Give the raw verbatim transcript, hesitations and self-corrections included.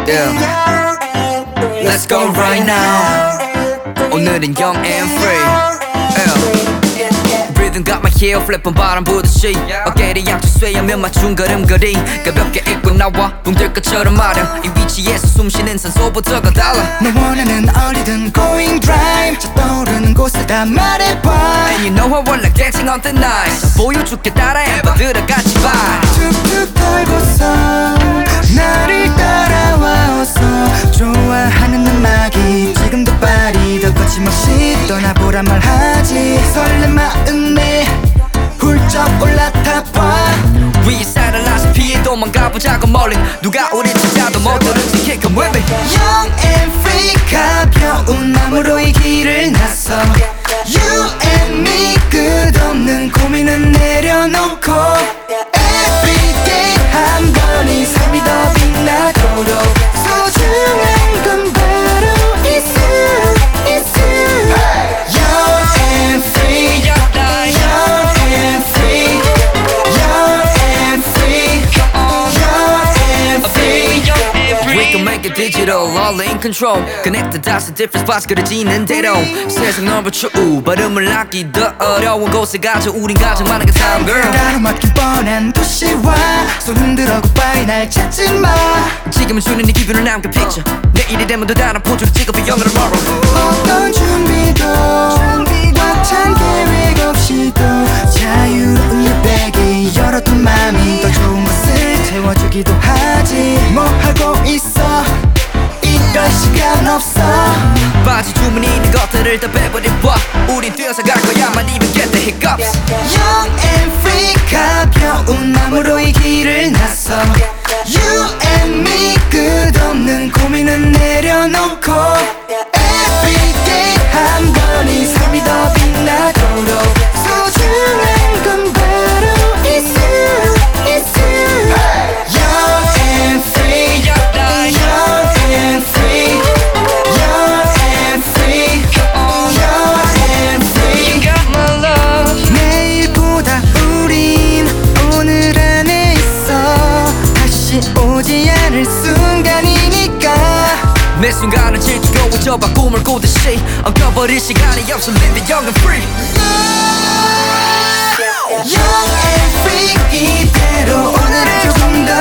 Yeah. Let's go right now. 오늘은 young and free. Yeah. Rhythm got my heel, flip on 바람 부듯이 어깨를 양쪽 쇠하며 맞춘 걸음걸이 가볍게 입고 나와 붕들 것처럼 마련 이 위치에서 숨쉬는 산소보다가 달라 너 원하는 어디든 going drive 저 떠오르는 곳을 다 말해봐 And you know I want like dancing on the night 보여줄게 따라해봐 들어같이 봐 툭툭 털고서 나를 따라와 어서 좋아하는 음악이 지금도 파리 더 거침없이 떠나보란 말하지 설렘 마음에 훌쩍 올라타봐 위에서 라스 피해 도망가보자고 멀리 누가 우릴 찾아도 못 들은지 kick 'em with me Young and free 가벼운 마음으로 이 길을 나서 You and me 끝없는 고민은 내려놓고 Everyday 한 번이 삶이 더 빛나도록 소중한 건 바로 있어 있어 Young and free Young and free Young and free Young and free We can make it digital, all in control Connect the dots, the different spots 그려지는 대로 세상 넓어져 발음을 하기 더 어려운 곳에 가져 우린 가장 많은 게 time girl 가로막힌 뻔한 도시와 손 흔들어 goodbye 날 찾지 마 지금은 주는 네 기분을 남겨 picture 내일이 되면 더 다른 포즈로 찍어 for younger tomorrow 어떤 준비도 꽉찬 계획 없이도 자유로운 여백이 열어둔 맘이 더 좋은 것을 채워주기도 하지 뭐 하고 있어 이럴 시간 없어 바지 주머니 있는 것들을 다 빼버려봐 우린 뛰어서 갈 거야 만 even get the hiccups Young and free 가벼운 마음으로 이 길을 나서 You and me 끝없는 고민은 내려놓고 Everyday 한 번이 삶이 더 빛나도록 소중한 건 바로 있어 있어 Young and free Young and free Young and free Young and free You got my love 내일보다 우린 오늘 안에 있어 다시 오지 않을 순간이니까 매 순간을 즐기고 잊어봐 꿈을 꾸듯이 엉켜버릴 시간이 없어 live it young and free Young and free 이대로 오늘을 조금 더